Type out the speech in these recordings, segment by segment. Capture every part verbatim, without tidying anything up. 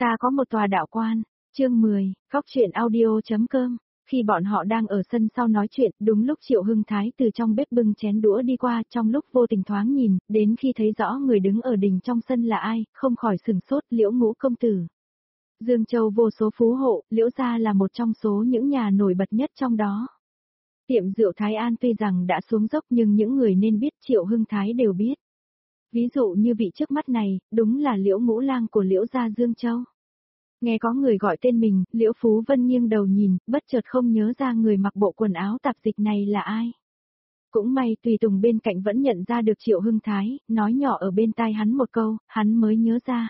Ta có một tòa đạo quan. Chương mười, góc truyện audio.com. Khi bọn họ đang ở sân sau nói chuyện, đúng lúc Triệu Hưng Thái từ trong bếp bưng chén đũa đi qua, trong lúc vô tình thoáng nhìn, đến khi thấy rõ người đứng ở đỉnh trong sân là ai, không khỏi sừng sốt. Liễu Ngũ công tử. Dương Châu vô số phú hộ, Liễu gia là một trong số những nhà nổi bật nhất trong đó. Tiệm rượu Thái An tuy rằng đã xuống dốc nhưng những người nên biết Triệu Hưng Thái đều biết. Ví dụ như vị trước mắt này, đúng là Liễu Ngũ lang của Liễu gia Dương Châu. Nghe có người gọi tên mình, Liễu Phú Vân nghiêng đầu nhìn, bất chợt không nhớ ra người mặc bộ quần áo tạp dịch này là ai. Cũng may tùy tùng bên cạnh vẫn nhận ra được Triệu Hưng Thái, nói nhỏ ở bên tai hắn một câu, hắn mới nhớ ra.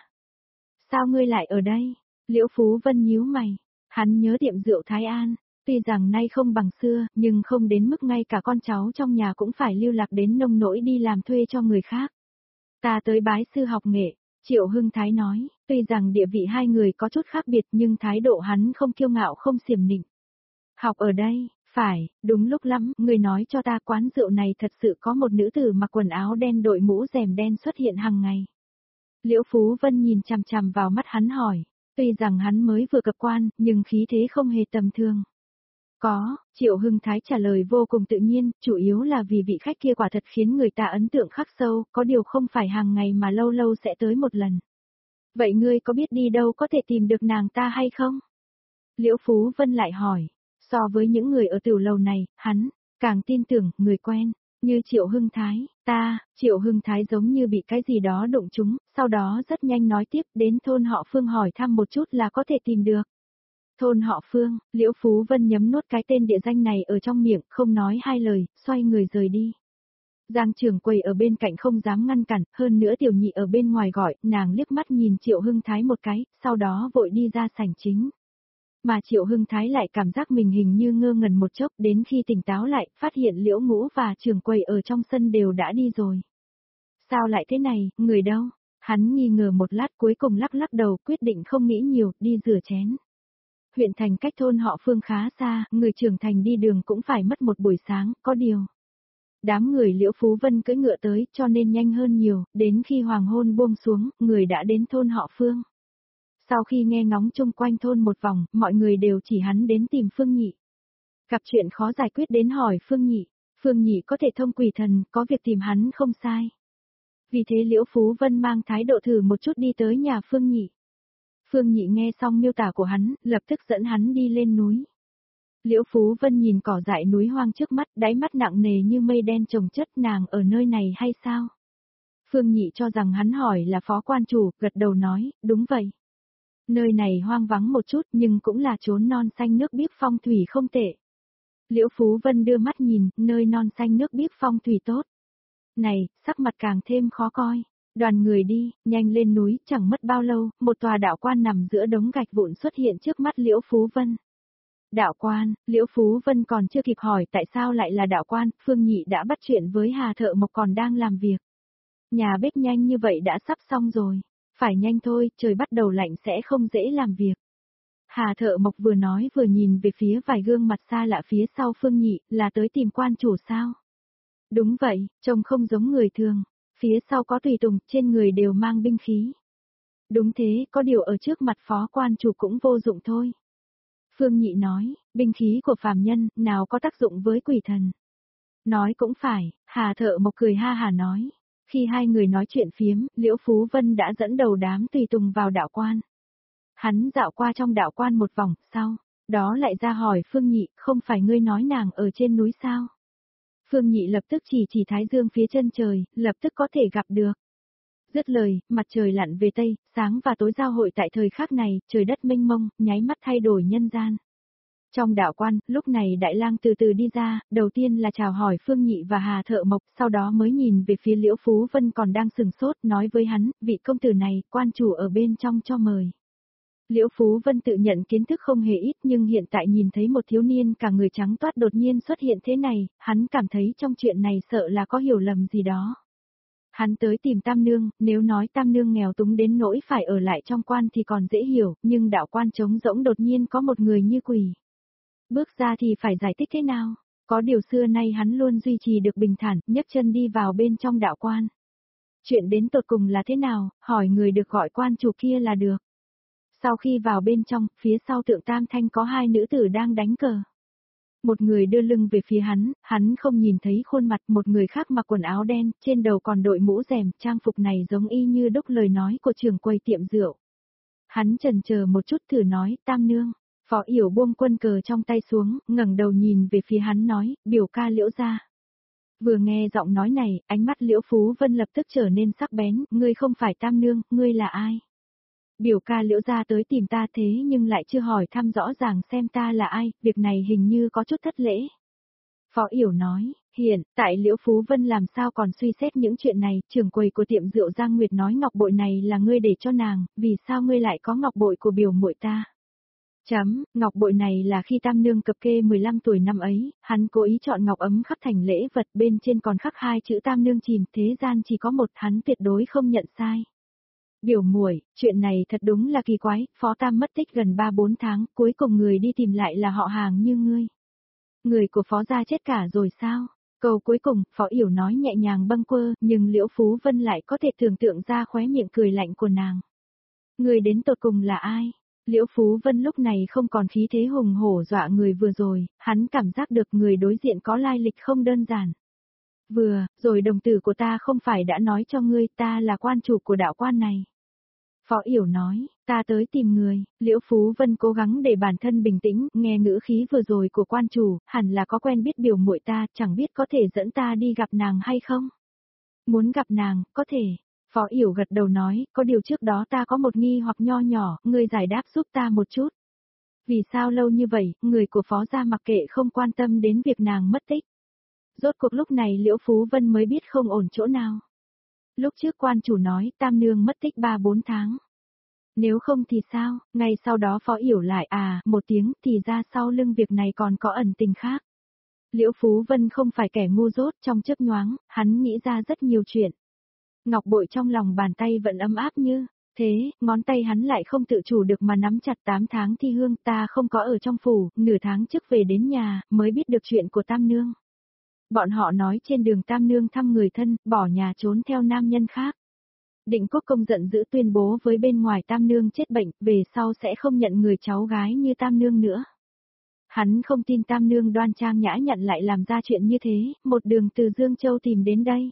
Sao ngươi lại ở đây? Liễu Phú Vân nhíu mày, hắn nhớ tiệm rượu Thái An, tuy rằng nay không bằng xưa, nhưng không đến mức ngay cả con cháu trong nhà cũng phải lưu lạc đến nông nỗi đi làm thuê cho người khác. Ta tới bái sư học nghệ. Triệu Hưng Thái nói, tuy rằng địa vị hai người có chút khác biệt nhưng thái độ hắn không kiêu ngạo không xiểm nịnh. Học ở đây, phải, đúng lúc lắm, người nói cho ta quán rượu này thật sự có một nữ tử mặc quần áo đen đội mũ rèm đen xuất hiện hàng ngày. Liễu Phú Vân nhìn chằm chằm vào mắt hắn hỏi, tuy rằng hắn mới vừa cập quan, nhưng khí thế không hề tầm thường. Có, Triệu Hưng Thái trả lời vô cùng tự nhiên, chủ yếu là vì vị khách kia quả thật khiến người ta ấn tượng khắc sâu, có điều không phải hàng ngày mà lâu lâu sẽ tới một lần. Vậy ngươi có biết đi đâu có thể tìm được nàng ta hay không? Liễu Phú Vân lại hỏi, so với những người ở tiểu lầu này, hắn, càng tin tưởng, người quen, như Triệu Hưng Thái, ta, Triệu Hưng Thái giống như bị cái gì đó đụng trúng, sau đó rất nhanh nói tiếp đến thôn họ Phương hỏi thăm một chút là có thể tìm được. Thôn họ Phương, Liễu Phú Vân nhấm nuốt cái tên địa danh này ở trong miệng, không nói hai lời, xoay người rời đi. Giang trưởng quầy ở bên cạnh không dám ngăn cản, hơn nữa tiểu nhị ở bên ngoài gọi, nàng liếc mắt nhìn Triệu Hưng Thái một cái, sau đó vội đi ra sảnh chính. Mà Triệu Hưng Thái lại cảm giác mình hình như ngơ ngẩn một chốc, đến khi tỉnh táo lại, phát hiện Liễu Ngũ và trưởng quầy ở trong sân đều đã đi rồi. Sao lại thế này, người đâu? Hắn nghi ngờ một lát cuối cùng lắc lắc đầu, quyết định không nghĩ nhiều, đi rửa chén. Huyện thành cách thôn họ Phương khá xa, người trưởng thành đi đường cũng phải mất một buổi sáng, có điều. Đám người Liễu Phú Vân cưỡi ngựa tới cho nên nhanh hơn nhiều, đến khi hoàng hôn buông xuống, người đã đến thôn họ Phương. Sau khi nghe ngóng chung quanh thôn một vòng, mọi người đều chỉ hắn đến tìm Phương Nhị. Gặp chuyện khó giải quyết đến hỏi Phương Nhị, Phương Nhị có thể thông quỷ thần, có việc tìm hắn không sai. Vì thế Liễu Phú Vân mang thái độ thử một chút đi tới nhà Phương Nhị. Phương Nhị nghe xong miêu tả của hắn, lập tức dẫn hắn đi lên núi. Liễu Phú Vân nhìn cỏ dại núi hoang trước mắt, đáy mắt nặng nề như mây đen chồng chất, nàng ở nơi này hay sao? Phương Nhị cho rằng hắn hỏi là phó quan chủ, gật đầu nói, đúng vậy. Nơi này hoang vắng một chút nhưng cũng là chốn non xanh nước biếc phong thủy không tệ. Liễu Phú Vân đưa mắt nhìn, nơi non xanh nước biếc phong thủy tốt. Này, sắc mặt càng thêm khó coi. Đoàn người đi, nhanh lên núi, chẳng mất bao lâu, một tòa đạo quan nằm giữa đống gạch vụn xuất hiện trước mắt Liễu Phú Vân. Đạo quan, Liễu Phú Vân còn chưa kịp hỏi tại sao lại là đạo quan, Phương Nhị đã bắt chuyện với Hà Thợ Mộc còn đang làm việc. Nhà bếp nhanh như vậy đã sắp xong rồi, phải nhanh thôi, trời bắt đầu lạnh sẽ không dễ làm việc. Hà Thợ Mộc vừa nói vừa nhìn về phía vài gương mặt xa lạ phía sau Phương Nhị, là tới tìm quan chủ sao? Đúng vậy, trông không giống người thường. Phía sau có tùy tùng, trên người đều mang binh khí. Đúng thế, có điều ở trước mặt phó quan chủ cũng vô dụng thôi. Phương Nhị nói, binh khí của phàm nhân, nào có tác dụng với quỷ thần. Nói cũng phải, Hà Thợ Mộc cười ha hà nói. Khi hai người nói chuyện phiếm, Liễu Phú Vân đã dẫn đầu đám tùy tùng vào đạo quan. Hắn dạo qua trong đạo quan một vòng, sau, đó lại ra hỏi Phương Nhị, không phải ngươi nói nàng ở trên núi sao? Phương Nhị lập tức chỉ chỉ thái dương phía chân trời, lập tức có thể gặp được. Dứt lời, mặt trời lặn về tây, sáng và tối giao hội tại thời khắc này, trời đất mênh mông, nháy mắt thay đổi nhân gian. Trong đạo quan, lúc này Đại Lang từ từ đi ra, đầu tiên là chào hỏi Phương Nhị và Hà Thợ Mộc, sau đó mới nhìn về phía Liễu Phú Vân còn đang sừng sốt, nói với hắn, vị công tử này, quan chủ ở bên trong cho mời. Liễu Phú Vân tự nhận kiến thức không hề ít nhưng hiện tại nhìn thấy một thiếu niên cả người trắng toát đột nhiên xuất hiện thế này, hắn cảm thấy trong chuyện này sợ là có hiểu lầm gì đó. Hắn tới tìm Tam Nương, nếu nói Tam Nương nghèo túng đến nỗi phải ở lại trong quan thì còn dễ hiểu, nhưng đạo quan trống rỗng đột nhiên có một người như quỷ. Bước ra thì phải giải thích thế nào? Có điều xưa nay hắn luôn duy trì được bình thản, nhấc chân đi vào bên trong đạo quan. Chuyện đến tột cùng là thế nào, hỏi người được gọi quan chủ kia là được. Sau khi vào bên trong, phía sau Tượng Tam Thanh có hai nữ tử đang đánh cờ. Một người đưa lưng về phía hắn, hắn không nhìn thấy khuôn mặt, một người khác mặc quần áo đen, trên đầu còn đội mũ rèm, trang phục này giống y như đúc lời nói của trưởng quầy tiệm rượu. Hắn chần chờ một chút thử nói, Tam nương. Phó Yểu buông quân cờ trong tay xuống, ngẩng đầu nhìn về phía hắn nói, biểu ca Liễu gia. Vừa nghe giọng nói này, ánh mắt Liễu Phú Vân lập tức trở nên sắc bén, ngươi không phải Tam nương, ngươi là ai? Biểu ca Liễu gia tới tìm ta thế nhưng lại chưa hỏi thăm rõ ràng xem ta là ai, việc này hình như có chút thất lễ. Phó Yểu nói, hiện, tại Liễu Phú Vân làm sao còn suy xét những chuyện này, trưởng quầy của tiệm rượu Giang Nguyệt nói ngọc bội này là ngươi để cho nàng, vì sao ngươi lại có ngọc bội của biểu muội ta? Chấm, ngọc bội này là khi Tam nương cập kê mười lăm tuổi năm ấy, hắn cố ý chọn ngọc ấm khắc thành lễ vật, bên trên còn khắc hai chữ Tam nương chìm, thế gian chỉ có một, hắn tuyệt đối không nhận sai. Biểu muội, chuyện này thật đúng là kỳ quái, Phó Tam mất tích gần ba bốn tháng, cuối cùng người đi tìm lại là họ hàng như ngươi. Người của Phó gia chết cả rồi sao? Câu cuối cùng, Phó Yểu nói nhẹ nhàng bâng quơ, nhưng Liễu Phú Vân lại có thể tưởng tượng ra khóe miệng cười lạnh của nàng. Người đến tột cùng là ai? Liễu Phú Vân lúc này không còn khí thế hùng hổ dọa người vừa rồi, hắn cảm giác được người đối diện có lai lịch không đơn giản. Vừa, rồi đồng tử của ta không phải đã nói cho ngươi ta là quan chủ của đạo quan này. Phó Yểu nói, ta tới tìm người, Liễu Phú Vân cố gắng để bản thân bình tĩnh, nghe ngữ khí vừa rồi của quan chủ, hẳn là có quen biết biểu muội ta, chẳng biết có thể dẫn ta đi gặp nàng hay không? Muốn gặp nàng, có thể. Phó Yểu gật đầu nói, có điều trước đó ta có một nghi hoặc nho nhỏ, ngươi giải đáp giúp ta một chút. Vì sao lâu như vậy, người của Phó gia mặc kệ không quan tâm đến việc nàng mất tích? Rốt cuộc lúc này Liễu Phú Vân mới biết không ổn chỗ nào. Lúc trước quan chủ nói Tam nương mất tích ba bốn tháng. Nếu không thì sao, ngay sau đó Phó Yểu lại à, một tiếng thì ra sau lưng việc này còn có ẩn tình khác. Liễu Phú Vân không phải kẻ ngu dốt, trong chớp nhoáng, hắn nghĩ ra rất nhiều chuyện. Ngọc bội trong lòng bàn tay vẫn ấm áp như, thế, ngón tay hắn lại không tự chủ được mà nắm chặt tám tháng thi hương, ta không có ở trong phủ, nửa tháng trước về đến nhà, mới biết được chuyện của Tam nương. Bọn họ nói trên đường Tam nương thăm người thân, bỏ nhà trốn theo nam nhân khác. Định Quốc Công giận dữ tuyên bố với bên ngoài Tam nương chết bệnh, về sau sẽ không nhận người cháu gái như Tam nương nữa. Hắn không tin Tam nương đoan trang nhã nhặn lại làm ra chuyện như thế, một đường từ Dương Châu tìm đến đây.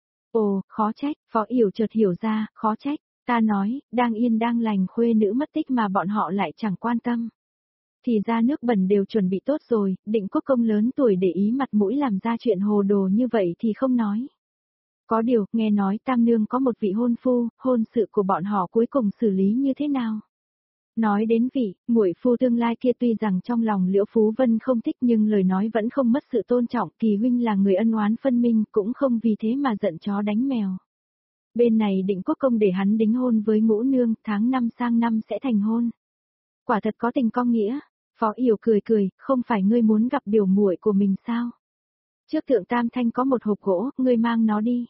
Ồ, khó trách, Phó Yểu chợt hiểu ra, khó trách, ta nói, đang yên đang lành khuê nữ mất tích mà bọn họ lại chẳng quan tâm. Thì ra nước bẩn đều chuẩn bị tốt rồi, Định Quốc Công lớn tuổi để ý mặt mũi làm ra chuyện hồ đồ như vậy thì không nói. Có điều, nghe nói Tam nương có một vị hôn phu, hôn sự của bọn họ cuối cùng xử lý như thế nào? Nói đến vị, muội phu tương lai kia tuy rằng trong lòng Liễu Phú Vân không thích nhưng lời nói vẫn không mất sự tôn trọng, Kỳ huynh là người ân oán phân minh, cũng không vì thế mà giận chó đánh mèo. Bên này Định Quốc Công để hắn đính hôn với Ngũ nương, tháng năm sang năm sẽ thành hôn. Quả thật có tình có nghĩa. Phó Yểu cười cười, không phải ngươi muốn gặp biểu muội của mình sao? Trước Thượng Tam Thanh có một hộp gỗ, ngươi mang nó đi.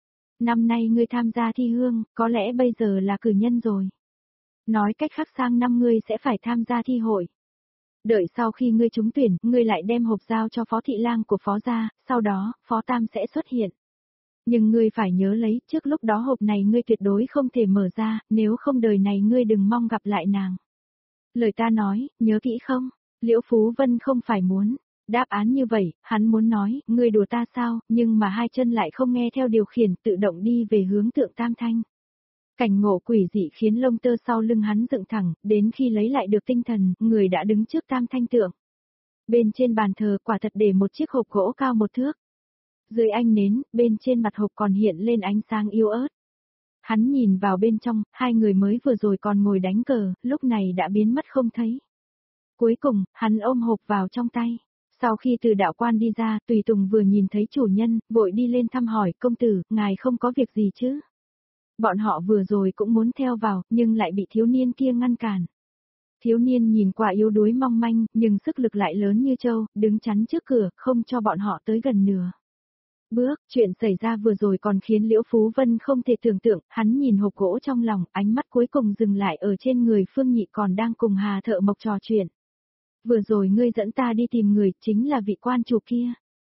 Năm nay ngươi tham gia thi hương, có lẽ bây giờ là cử nhân rồi. Nói cách khác sang năm ngươi sẽ phải tham gia thi hội. Đợi sau khi ngươi trúng tuyển, ngươi lại đem hộp giao cho Phó Thị Lang của Phó gia, sau đó, Phó Tam sẽ xuất hiện. Nhưng ngươi phải nhớ lấy, trước lúc đó hộp này ngươi tuyệt đối không thể mở ra, nếu không đời này ngươi đừng mong gặp lại nàng. Lời ta nói, nhớ kỹ không? Liễu Phú Vân không phải muốn. Đáp án như vậy, hắn muốn nói, ngươi đùa ta sao, nhưng mà hai chân lại không nghe theo điều khiển, tự động đi về hướng Tượng Tam Thanh. Cảnh ngộ quỷ dị khiến lông tơ sau lưng hắn dựng thẳng, đến khi lấy lại được tinh thần, người đã đứng trước Tam Thanh tượng. Bên trên bàn thờ quả thật để một chiếc hộp gỗ cao một thước. Dưới ánh nến, bên trên mặt hộp còn hiện lên ánh sáng yếu ớt. Hắn nhìn vào bên trong, hai người mới vừa rồi còn ngồi đánh cờ, lúc này đã biến mất không thấy. Cuối cùng, hắn ôm hộp vào trong tay. Sau khi từ đạo quan đi ra, Tùy Tùng vừa nhìn thấy chủ nhân, vội đi lên thăm hỏi, công tử, ngài không có việc gì chứ? Bọn họ vừa rồi cũng muốn theo vào, nhưng lại bị thiếu niên kia ngăn cản. Thiếu niên nhìn qua yếu đuối mong manh, nhưng sức lực lại lớn như trâu, đứng chắn trước cửa, không cho bọn họ tới gần nửa bước. Chuyện xảy ra vừa rồi còn khiến Liễu Phú Vân không thể tưởng tượng, hắn nhìn hộp gỗ trong lòng, ánh mắt cuối cùng dừng lại ở trên người Phương Nhị còn đang cùng Hà Thợ Mộc trò chuyện. Vừa rồi ngươi dẫn ta đi tìm người, chính là vị quan chủ kia.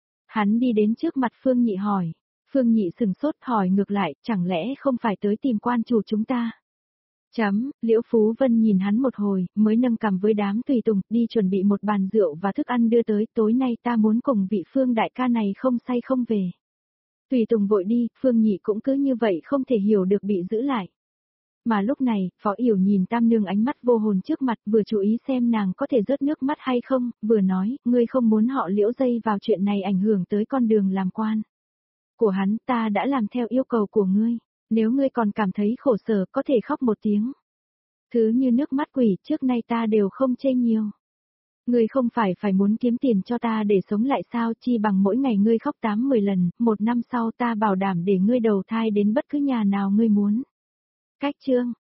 Hắn đi đến trước mặt Phương Nhị hỏi. Phương Nhị sừng sốt hỏi ngược lại, chẳng lẽ không phải tới tìm quan chủ chúng ta? Chấm, Liễu Phú Vân nhìn hắn một hồi, mới nâng cằm với đám tùy tùng, đi chuẩn bị một bàn rượu và thức ăn đưa tới, tối nay ta muốn cùng vị Phương đại ca này không say không về. Tùy tùng vội đi, Phương Nhị cũng cứ như vậy không thể hiểu được bị giữ lại. Mà lúc này, Phó Yểu nhìn Tam Nương ánh mắt vô hồn trước mặt, vừa chú ý xem nàng có thể rớt nước mắt hay không, vừa nói, ngươi không muốn họ Liễu dây vào chuyện này ảnh hưởng tới con đường làm quan của hắn, ta đã làm theo yêu cầu của ngươi, nếu ngươi còn cảm thấy khổ sở có thể khóc một tiếng. Thứ như nước mắt quỷ trước nay ta đều không chê nhiều. Ngươi không phải phải muốn kiếm tiền cho ta để sống lại sao, chi bằng mỗi ngày ngươi khóc tám mười lần, một năm sau ta bảo đảm để ngươi đầu thai đến bất cứ nhà nào ngươi muốn. Cách chương